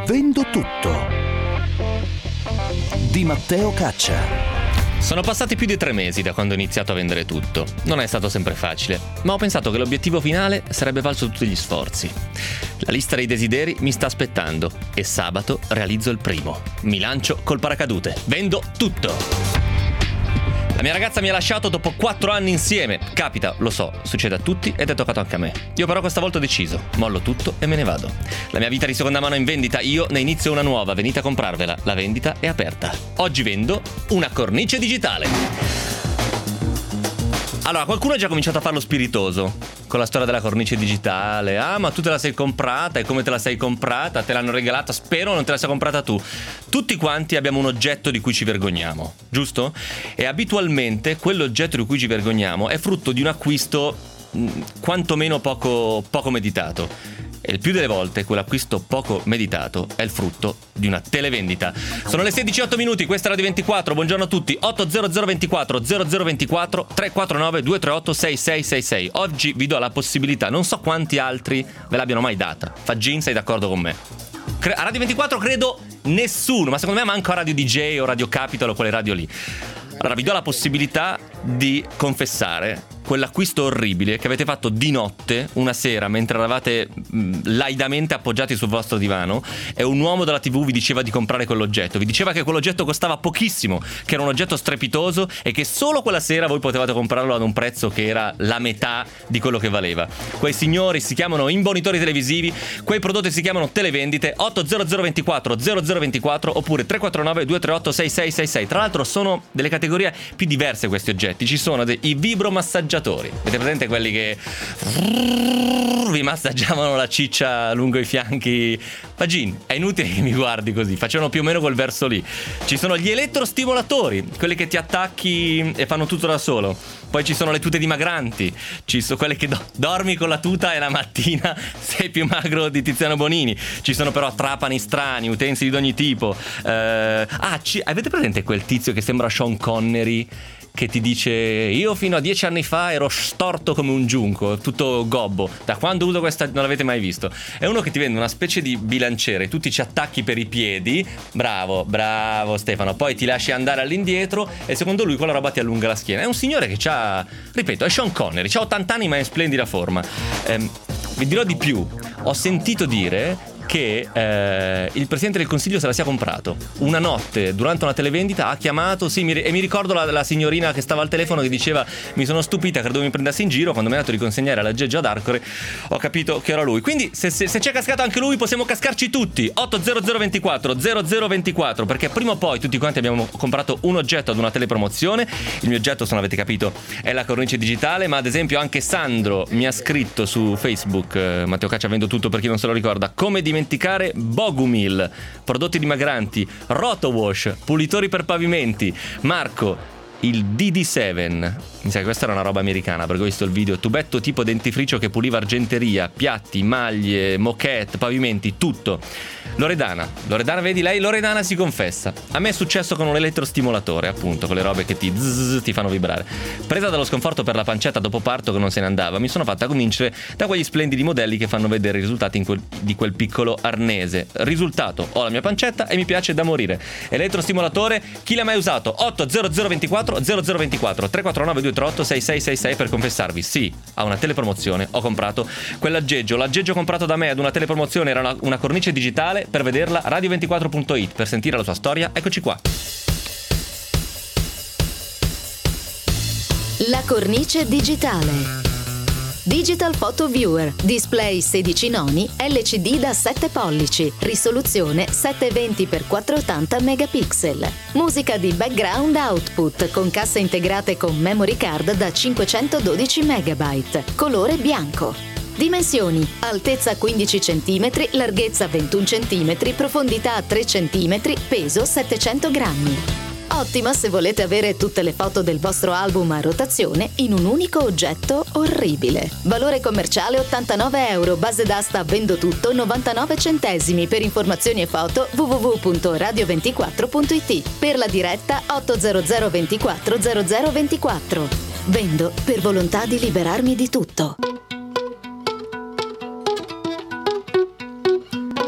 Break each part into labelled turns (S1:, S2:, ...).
S1: Vendo tutto di Matteo Caccia.
S2: Sono passati più di 3 mesi da quando ho iniziato a vendere tutto. Non è stato sempre facile, ma ho pensato che l'obiettivo finale sarebbe valso tutti gli sforzi. La lista dei desideri mi sta aspettando e sabato realizzo il primo. Mi lancio col paracadute. Vendo tutto! La mia ragazza mi ha lasciato dopo 4 anni insieme. Capita, lo so, succede a tutti ed è toccato anche a me. Io però questa volta ho deciso, mollo tutto e me ne vado. La mia vita di seconda mano è in vendita, io ne inizio una nuova, venite a comprarvela. La vendita è aperta. Oggi vendo una cornice digitale. Allora, qualcuno ha già cominciato a farlo spiritoso con la storia della cornice digitale. Ah, ma tu te la sei comprata, e come te la sei comprata? Te l'hanno regalata, spero non te la sei comprata tu. Tutti quanti abbiamo un oggetto di cui ci vergogniamo, giusto? E abitualmente quell'oggetto di cui ci vergogniamo è frutto di un acquisto quantomeno poco meditato. E il più delle volte quell'acquisto poco meditato è il frutto di una televendita. Sono le 16:08, questa è Radio 24, buongiorno a tutti. 80024 0024 349 238 6666. Oggi vi do la possibilità, non so quanti altri ve l'abbiano mai data. Faggin, sei d'accordo con me? A Radio 24 credo nessuno, ma secondo me manco a Radio DJ o Radio Capital o quelle radio lì. Allora vi do la possibilità di confessare quell'acquisto orribile che avete fatto di notte, una sera, mentre eravate laidamente appoggiati sul vostro divano e un uomo dalla TV vi diceva di comprare quell'oggetto. Vi diceva che quell'oggetto costava pochissimo, che era un oggetto strepitoso e che solo quella sera voi potevate comprarlo ad un prezzo che era la metà di quello che valeva. Quei signori si chiamano imbonitori televisivi, quei prodotti si chiamano televendite. 80024 0024 oppure 349 238 6666. Tra l'altro sono delle categorie più diverse questi oggetti. Ci sono i vibromassaggiatori. Avete presente quelli che vi massaggiavano la ciccia lungo i fianchi? Pagin, è inutile che mi guardi così, facevano più o meno quel verso lì. Ci sono gli elettrostimolatori, quelli che ti attacchi e fanno tutto da solo. Poi ci sono le tute dimagranti, ci sono quelle che dormi con la tuta e la mattina sei più magro di Tiziano Bonini. Ci sono però trapani strani, utensili di ogni tipo. Avete presente quel tizio che sembra Sean Connery, che ti dice: io fino a 10 anni fa ero storto come un giunco, tutto gobbo, da quando uso questa non l'avete mai visto. È uno che ti vende una specie di bilanciere, tu ti ci attacchi per i piedi, bravo Stefano, poi ti lasci andare all'indietro e secondo lui quella roba ti allunga la schiena. È un signore che c'ha, ripeto, è Sean Connery, c'ha 80 anni ma è in splendida forma. Vi dirò di più, ho sentito dire che il Presidente del Consiglio se la sia comprato. Una notte durante una televendita ha chiamato, e mi ricordo la signorina che stava al telefono che diceva: mi sono stupita, credo mi prendassi in giro, quando mi ha dato di consegnare l'aggeggio ad Arcore ho capito che era lui. Quindi se c'è cascato anche lui possiamo cascarci tutti. 80024 0024, perché prima o poi tutti quanti abbiamo comprato un oggetto ad una telepromozione. Il mio oggetto, se non avete capito, è la cornice digitale, ma ad esempio anche Sandro mi ha scritto su Facebook, Matteo Caccia vendo tutto per chi non se lo ricorda, come dimenticare Bogumil, prodotti dimagranti, Rotowash, pulitori per pavimenti. Marco, il DD7, mi sa che questa era una roba americana perché ho visto il video, tubetto tipo dentifricio che puliva argenteria, piatti, maglie, moquette, pavimenti, tutto. Loredana, vedi lei, Loredana si confessa: a me è successo con un elettrostimolatore, appunto, con le robe che ti fanno vibrare. Presa dallo sconforto per la pancetta dopo parto che non se ne andava, mi sono fatta convincere da quegli splendidi modelli che fanno vedere i risultati di quel piccolo arnese. Risultato, ho la mia pancetta e mi piace da morire. Elettrostimolatore, chi l'ha mai usato? 80024 0024 349 238 6666 per confessarvi: sì, a una telepromozione ho comprato quell'aggeggio. L'aggeggio comprato da me ad una telepromozione era una cornice digitale. Per vederla radio24.it, per sentire la sua storia, eccoci qua.
S3: La cornice digitale. Digital Photo Viewer, display 16 noni, LCD da 7 pollici, risoluzione 720x480 megapixel. Musica di background output con casse integrate con memory card da 512 megabyte, colore bianco. Dimensioni: altezza 15 cm, larghezza 21 cm, profondità 3 cm, peso 700 grammi. Ottima se volete avere tutte le foto del vostro album a rotazione in un unico oggetto orribile. Valore commerciale €89, base d'asta vendo tutto 99 centesimi. Per informazioni e foto www.radio24.it. Per la diretta 800 24 0024. Vendo per volontà di liberarmi di tutto.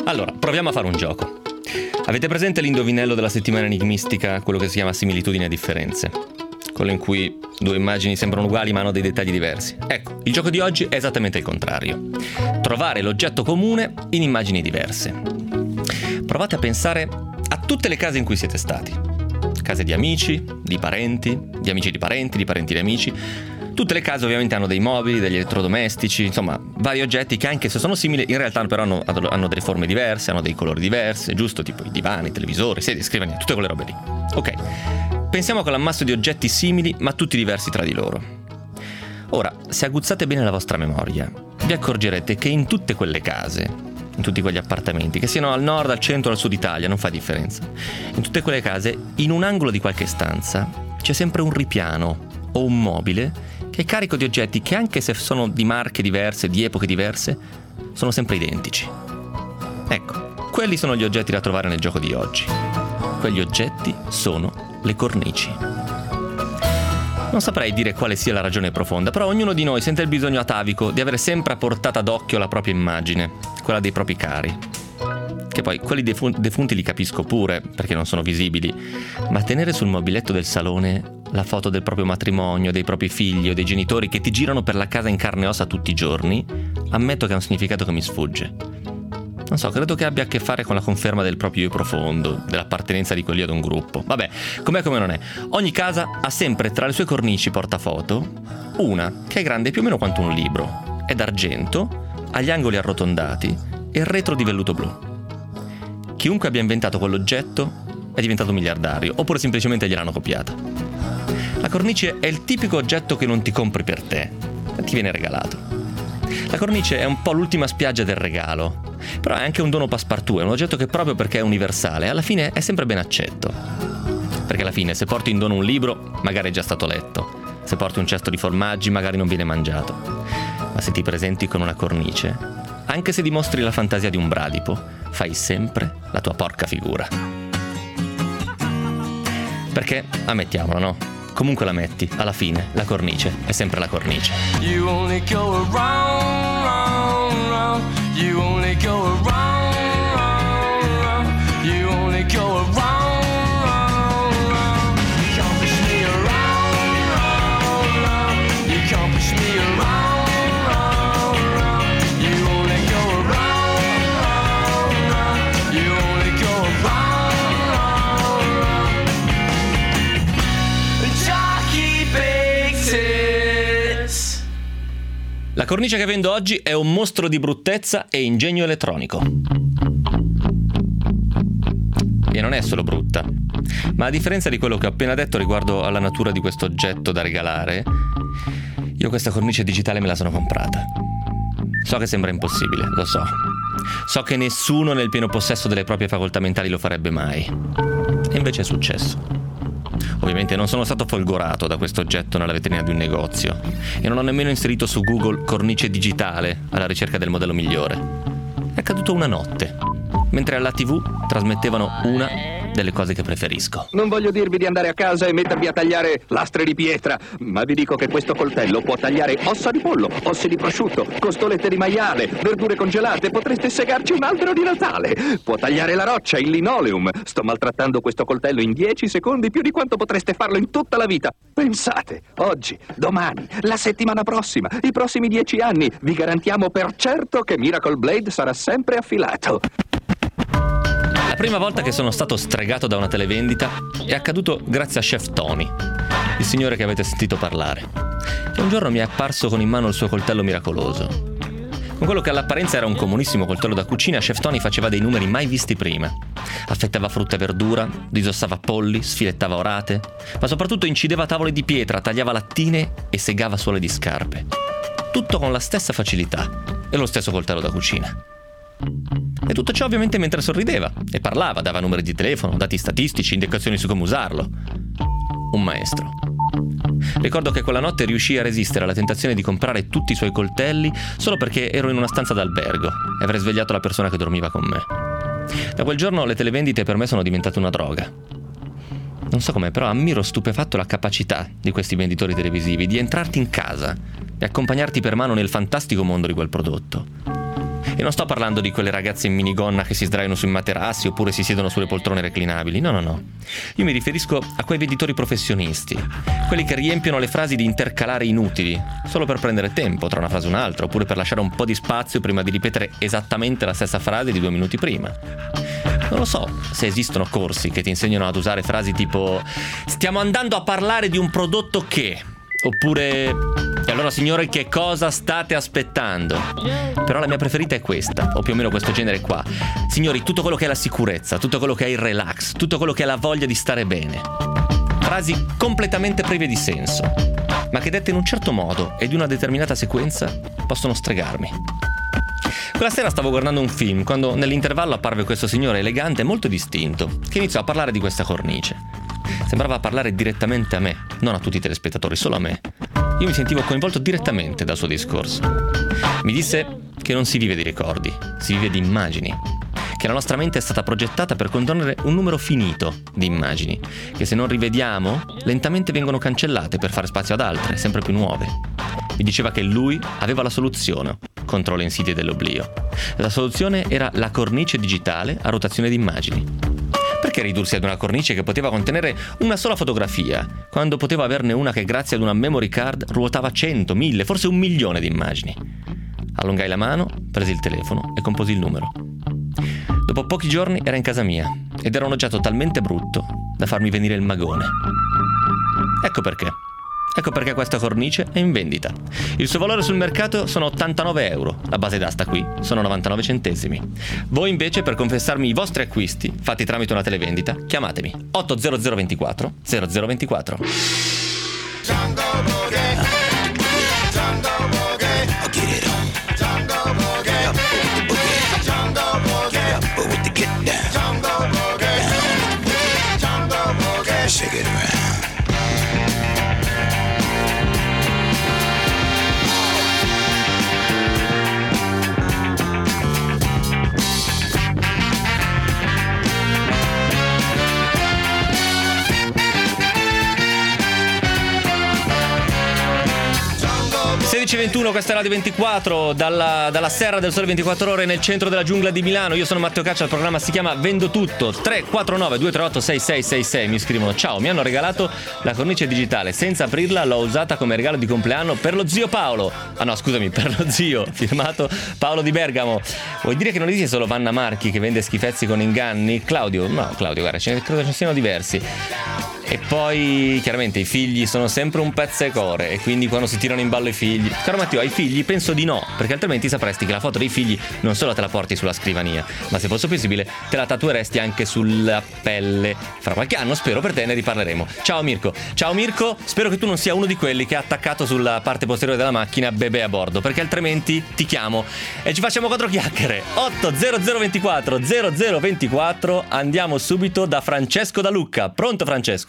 S2: Allora, proviamo a fare un gioco. Avete presente l'indovinello della settimana enigmistica, quello che si chiama similitudini e differenze? Quello in cui due immagini sembrano uguali ma hanno dei dettagli diversi. Ecco, il gioco di oggi è esattamente il contrario. Trovare l'oggetto comune in immagini diverse. Provate a pensare a tutte le case in cui siete stati. Case di amici, di parenti, di amici di parenti di amici. Tutte le case ovviamente hanno dei mobili, degli elettrodomestici, insomma, vari oggetti che anche se sono simili, in realtà però hanno delle forme diverse, hanno dei colori diversi, giusto? Tipo i divani, i televisori, sedie, scrivanie, tutte quelle robe lì. Ok, pensiamo con l'ammasso di oggetti simili ma tutti diversi tra di loro. Ora, se aguzzate bene la vostra memoria, vi accorgerete che in tutte quelle case, in tutti quegli appartamenti, che siano al nord, al centro o al sud Italia, non fa differenza, in tutte quelle case, in un angolo di qualche stanza, c'è sempre un ripiano o un mobile che è carico di oggetti che, anche se sono di marche diverse, di epoche diverse, sono sempre identici. Ecco, quelli sono gli oggetti da trovare nel gioco di oggi. Quegli oggetti sono le cornici. Non saprei dire quale sia la ragione profonda, però ognuno di noi sente il bisogno atavico di avere sempre a portata d'occhio la propria immagine, quella dei propri cari. Che poi quelli defunti li capisco pure, perché non sono visibili, ma tenere sul mobiletto del salone la foto del proprio matrimonio, dei propri figli o dei genitori che ti girano per la casa in carne e ossa tutti i giorni, ammetto che ha un significato che mi sfugge. Non so, credo che abbia a che fare con la conferma del proprio io profondo, dell'appartenenza di quelli ad un gruppo. Vabbè, com'è come non è. Ogni casa ha sempre tra le sue cornici portafoto una che è grande più o meno quanto un libro, è d'argento, ha gli angoli arrotondati e il retro di velluto blu. Chiunque abbia inventato quell'oggetto è diventato miliardario, oppure semplicemente gliel'hanno copiata. La cornice è il tipico oggetto che non ti compri per te, ti viene regalato. La cornice è un po' l'ultima spiaggia del regalo, però è anche un dono passepartout, è un oggetto che proprio perché è universale, alla fine è sempre ben accetto. Perché alla fine, se porti in dono un libro, magari è già stato letto. Se porti un cesto di formaggi, magari non viene mangiato. Ma se ti presenti con una cornice, anche se dimostri la fantasia di un bradipo, fai sempre la tua porca figura. Perché, ammettiamolo, no? Comunque la metti, alla fine, la cornice è sempre la cornice. You only go around, round, round. You only go around, round, round. You only go around, round, round. You can't push me around, round, round. You can't push me around, round, round. You only go around, round, round. You only go around, round, round. Jockey bakes it. La cornice che vendo oggi è un mostro di bruttezza e ingegno elettronico. E non è solo brutta, ma a differenza di quello che ho appena detto riguardo alla natura di questo oggetto da regalare, io questa cornice digitale me la sono comprata. So che sembra impossibile, lo so. So che nessuno nel pieno possesso delle proprie facoltà mentali lo farebbe mai. E invece è successo. Ovviamente non sono stato folgorato da questo oggetto nella vetrina di un negozio e non ho nemmeno inserito su Google cornice digitale alla ricerca del modello migliore. È accaduto una notte, mentre alla TV trasmettevano una delle cose che preferisco.
S4: Non voglio dirvi di andare a casa e mettervi a tagliare lastre di pietra, ma vi dico che questo coltello può tagliare ossa di pollo, ossi di prosciutto, costolette di maiale, verdure congelate, potreste segarci un albero di Natale. Può tagliare la roccia, il linoleum. Sto maltrattando questo coltello in 10 secondi più di quanto potreste farlo in tutta la vita. Pensate, oggi, domani, la settimana prossima, i prossimi 10 anni, vi garantiamo per certo che Miracle Blade sarà sempre affilato.
S2: La prima volta che sono stato stregato da una televendita è accaduto grazie a Chef Tony, il signore che avete sentito parlare, che un giorno mi è apparso con in mano il suo coltello miracoloso. Con quello che all'apparenza era un comunissimo coltello da cucina, Chef Tony faceva dei numeri mai visti prima. Affettava frutta e verdura, disossava polli, sfilettava orate, ma soprattutto incideva tavole di pietra, tagliava lattine e segava suole di scarpe. Tutto con la stessa facilità e lo stesso coltello da cucina. E tutto ciò ovviamente mentre sorrideva e parlava, dava numeri di telefono, dati statistici, indicazioni su come usarlo. Un maestro. Ricordo che quella notte riuscii a resistere alla tentazione di comprare tutti i suoi coltelli solo perché ero in una stanza d'albergo e avrei svegliato la persona che dormiva con me. Da quel giorno le televendite per me sono diventate una droga. Non so com'è, però ammiro stupefatto la capacità di questi venditori televisivi di entrarti in casa e accompagnarti per mano nel fantastico mondo di quel prodotto. E non sto parlando di quelle ragazze in minigonna che si sdraiano sui materassi oppure si siedono sulle poltrone reclinabili. No. Io mi riferisco a quei venditori professionisti, quelli che riempiono le frasi di intercalari inutili, solo per prendere tempo tra una frase e un'altra, oppure per lasciare un po' di spazio prima di ripetere esattamente la stessa frase di 2 minuti prima. Non lo so se esistono corsi che ti insegnano ad usare frasi tipo "stiamo andando a parlare di un prodotto che", oppure "e allora signore che cosa state aspettando?". Però la mia preferita è questa, o più o meno questo genere qua: "Signori, tutto quello che è la sicurezza, tutto quello che è il relax, tutto quello che è la voglia di stare bene". Frasi completamente prive di senso, ma che dette in un certo modo e di una determinata sequenza possono stregarmi. Quella sera stavo guardando un film quando nell'intervallo apparve questo signore elegante e molto distinto che iniziò a parlare di questa cornice. Sembrava parlare direttamente a me, non a tutti i telespettatori, solo a me. Io mi sentivo coinvolto direttamente dal suo discorso. Mi disse che non si vive di ricordi, si vive di immagini, che la nostra mente è stata progettata per contenere un numero finito di immagini, che se non rivediamo, lentamente vengono cancellate per fare spazio ad altre, sempre più nuove. Mi diceva che lui aveva la soluzione contro le insidie dell'oblio. La soluzione era la cornice digitale a rotazione di immagini. Perché ridursi ad una cornice che poteva contenere una sola fotografia, quando potevo averne una che grazie ad una memory card ruotava 100, 1000, forse 1 milione di immagini? Allungai la mano, presi il telefono e composi il numero. Dopo pochi giorni era in casa mia ed era un oggetto talmente brutto da farmi venire il magone. Ecco perché questa cornice è in vendita. Il suo valore sul mercato sono 89 euro. La base d'asta qui sono 99 centesimi. Voi invece, per confessarmi i vostri acquisti fatti tramite una televendita, chiamatemi 80024 0024. Questa è Radio 24 dalla Serra del Sole 24 Ore nel centro della giungla di Milano. Io sono Matteo Caccia, il programma si chiama Vendo Tutto. 349 238 6666 mi scrivono: ciao, mi hanno regalato la cornice digitale, senza aprirla l'ho usata come regalo di compleanno per lo zio Paolo. Ah no, scusami, per lo zio, firmato Paolo di Bergamo. Vuoi dire che non esiste solo Vanna Marchi che vende schifezzi con inganni? Claudio, guarda, credo ce ne siano diversi. E poi chiaramente i figli sono sempre un pezzecore, e quindi quando si tirano in ballo i figli, caro Matteo, ai figli penso di no, perché altrimenti sapresti che la foto dei figli non solo te la porti sulla scrivania, ma se fosse possibile te la tatueresti anche sulla pelle. Fra qualche anno, spero, per te ne riparleremo. Ciao Mirko, spero che tu non sia uno di quelli che ha attaccato sulla parte posteriore della macchina bebè a bordo, perché altrimenti ti chiamo e ci facciamo 4 chiacchiere. 80024 0024. Andiamo subito da Francesco da Lucca. Pronto Francesco?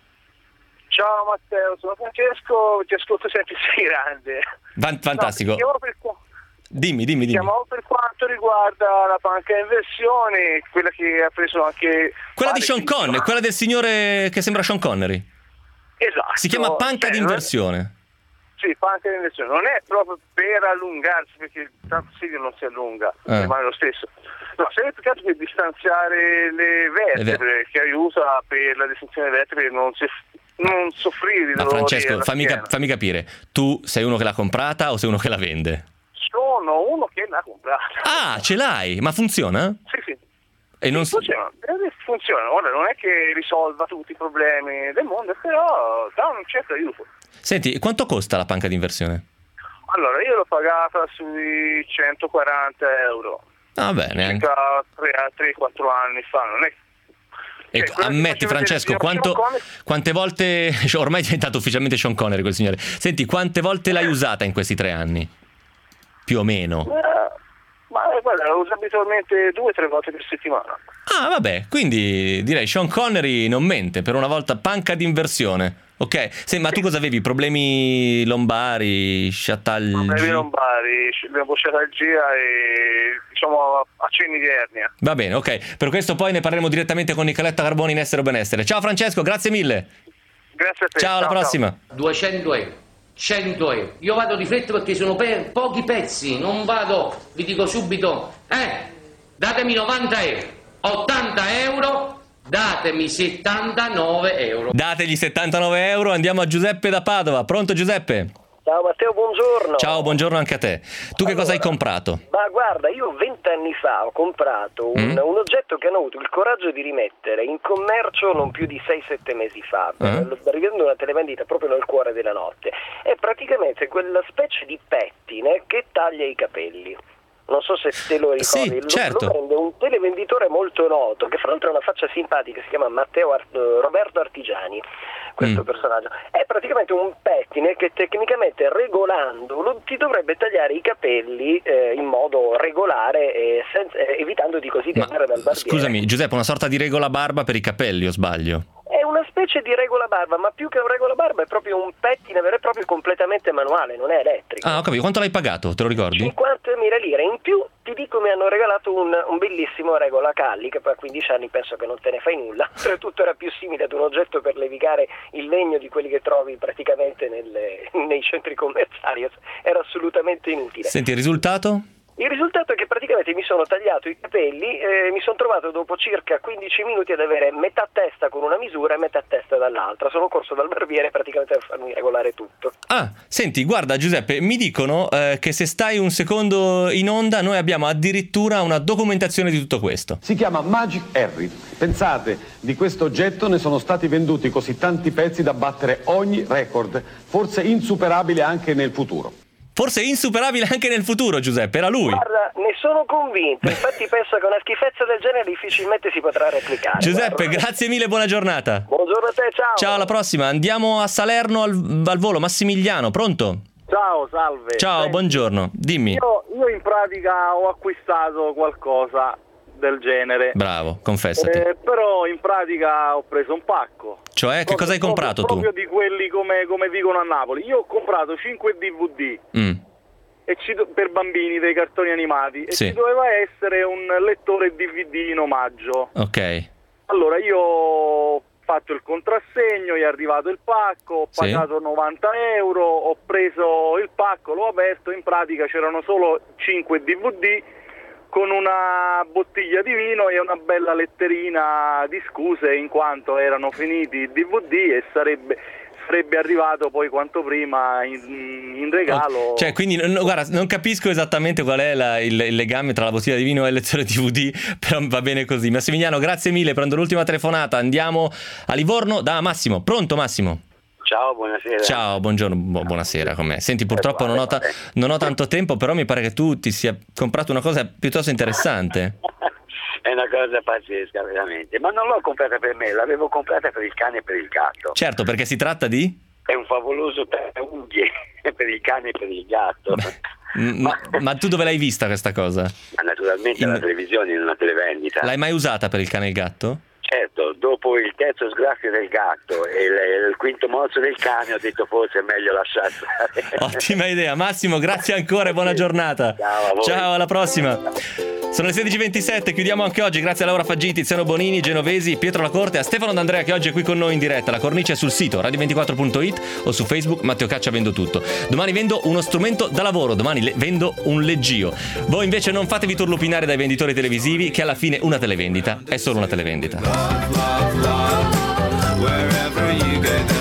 S5: Ciao Matteo, sono Francesco, ti ascolto sempre grande.
S2: Fantastico. Dimmi.
S5: Chiamavo per quanto riguarda la panca inversione, quella che ha preso anche...
S2: Quella di Sean Connery, quella del signore che sembra Sean Connery.
S5: Esatto.
S2: Si chiama panca d'inversione.
S5: Sì, panca d'inversione. Non è proprio per allungarsi, perché tanto sì che non si allunga, rimane lo stesso. No, serve più che altro per distanziare le vertebre, che aiuta per la distensione delle vertebre, non soffrire di dolori.
S2: Francesco, fammi capire, tu sei uno che l'ha comprata o sei uno che la vende?
S5: Sono uno che l'ha comprata.
S2: Ah, ce l'hai? Ma funziona?
S5: Sì.
S2: E non
S5: funziona. Ora non è che risolva tutti i problemi del mondo, però dà un certo aiuto.
S2: Senti, quanto costa la panca d'inversione?
S5: Allora, io l'ho pagata sui 140 euro.
S2: Ah, bene.
S5: Circa 3-4 anni fa, non è.
S2: Ecco, ammetti Francesco, quante volte, ormai è diventato ufficialmente Sean Connery quel signore. Senti, quante volte l'hai usata in questi 3 anni? Più o meno?
S5: Ma guarda, la uso abitualmente 2-3 volte per settimana. Ah,
S2: vabbè, quindi direi Sean Connery non mente, per una volta panca d'inversione. Ok, ma tu cosa avevi? Problemi lombari, sciatalgia?
S5: Problemi lombari, sciatalgia e diciamo accenni di ernia.
S2: Va bene, ok. Per questo poi ne parleremo direttamente con Nicoletta Carboni in Essere o Benessere. Ciao Francesco, grazie mille.
S5: Grazie a te.
S2: Ciao, alla prossima.
S6: 200 euro. 100 euro. Io vado di fretta perché sono pochi pezzi, non vado, vi dico subito, datemi 90 euro, 80 euro, datemi 79 euro.
S2: Dategli 79 euro, andiamo a Giuseppe da Padova. Pronto Giuseppe?
S7: Ciao Matteo, buongiorno.
S2: Ciao, buongiorno anche a te. Tu che cosa hai comprato?
S7: Ma guarda, io 20 anni fa ho comprato un oggetto che hanno avuto il coraggio di rimettere in commercio non più di 6-7 mesi fa, rivedendo una televendita proprio nel cuore della notte. È praticamente quella specie di pettine che taglia i capelli. Non so se te lo ricordi.
S2: Sì, certo.
S7: Lo prende un televenditore molto noto, che fra l'altro ha una faccia simpatica, si chiama Roberto Artigiani, questo personaggio. È praticamente un pettine che tecnicamente, regolandolo, ti dovrebbe tagliare i capelli in modo regolare, evitando di così di andare dal barbiere.
S2: Scusami Giuseppe, una sorta di regola barba per i capelli, o sbaglio?
S7: È una specie di regola barba, ma più che un regola barba è proprio un pettine vero e proprio, completamente manuale, non è elettrico.
S2: Ah, ho capito. Quanto l'hai pagato? Te lo ricordi?
S7: 50.000 lire. In più ti dico, mi hanno regalato un bellissimo regola calli, che poi a 15 anni penso che non te ne fai nulla. Oltretutto era più simile ad un oggetto per levigare il legno di quelli che trovi praticamente nei centri commerciali. Era assolutamente inutile.
S2: Senti, il risultato?
S7: Il risultato è che praticamente mi sono tagliato i capelli e mi sono trovato dopo circa 15 minuti ad avere metà testa con una misura e metà testa dall'altra. Sono corso dal barbiere praticamente per farmi regolare tutto.
S2: Ah, senti, guarda Giuseppe, mi dicono che se stai un secondo in onda noi abbiamo addirittura una documentazione di tutto questo.
S8: Si chiama Magic Harry. Pensate, di questo oggetto ne sono stati venduti così tanti pezzi da battere ogni record, forse insuperabile anche nel futuro.
S2: Forse insuperabile anche nel futuro, Giuseppe, era lui.
S7: Guarda, ne sono convinto, infatti penso che una schifezza del genere difficilmente si potrà replicare.
S2: Giuseppe,
S7: guarda.
S2: Grazie mille, buona giornata.
S7: Buongiorno a te, ciao.
S2: Ciao, alla prossima. Andiamo a Salerno al volo. Massimiliano, pronto?
S9: Ciao, salve.
S2: Ciao,
S9: Senti,
S2: buongiorno, dimmi.
S9: Io in pratica ho acquistato qualcosa del genere.
S2: Bravo, confessati.
S9: Però in pratica ho preso un pacco.
S2: Cioè, che cosa hai comprato tu?
S9: Proprio di quelli come dicono a Napoli. Io ho comprato 5 DVD per bambini, dei cartoni animati, e ci doveva essere un lettore DVD in omaggio.
S2: Ok.
S9: Allora io ho fatto il contrassegno, gli è arrivato il pacco, ho pagato 90 euro, ho preso il pacco, l'ho aperto, in pratica c'erano solo 5 DVD con una bottiglia di vino e una bella letterina di scuse in quanto erano finiti i DVD e sarebbe arrivato poi quanto prima in regalo.
S2: Cioè, quindi guarda, non capisco esattamente qual è il legame tra la bottiglia di vino e il lettore DVD, però va bene così. Massimiliano, grazie mille, prendo l'ultima telefonata, andiamo a Livorno da Massimo. Pronto Massimo?
S10: Ciao, buonasera.
S2: Ciao, buonasera, con me. Senti, purtroppo non ho tanto tempo, però mi pare che tu ti sia comprato una cosa piuttosto interessante.
S10: È una cosa pazzesca, veramente. Ma non l'ho comprata per me, l'avevo comprata per il cane e per il gatto.
S2: Certo, perché si tratta di?
S10: È un favoloso unghie per il cane e per il gatto.
S2: Ma tu dove l'hai vista questa cosa?
S10: Ma naturalmente alla televisione, in una televendita.
S2: L'hai mai usata per il cane e il gatto?
S10: Certo, dopo il terzo sgraffio del gatto e il quinto morso del cane ho detto forse è meglio lasciare stare.
S2: Ottima idea. Massimo, grazie ancora e buona giornata.
S10: Ciao a voi.
S2: Ciao, alla prossima. Sono le 16:27, chiudiamo anche oggi. Grazie a Laura Faggini, Tiziano Bonini, Genovesi, Pietro Lacorte, a Stefano D'Andrea che oggi è qui con noi in diretta. La cornice è sul sito radio24.it o su Facebook Matteo Caccia Vendo Tutto. Domani vendo uno strumento da lavoro, domani vendo un leggio. Voi invece non fatevi turlupinare dai venditori televisivi, che alla fine una televendita è solo una televendita.
S11: Love, love, love, wherever you go.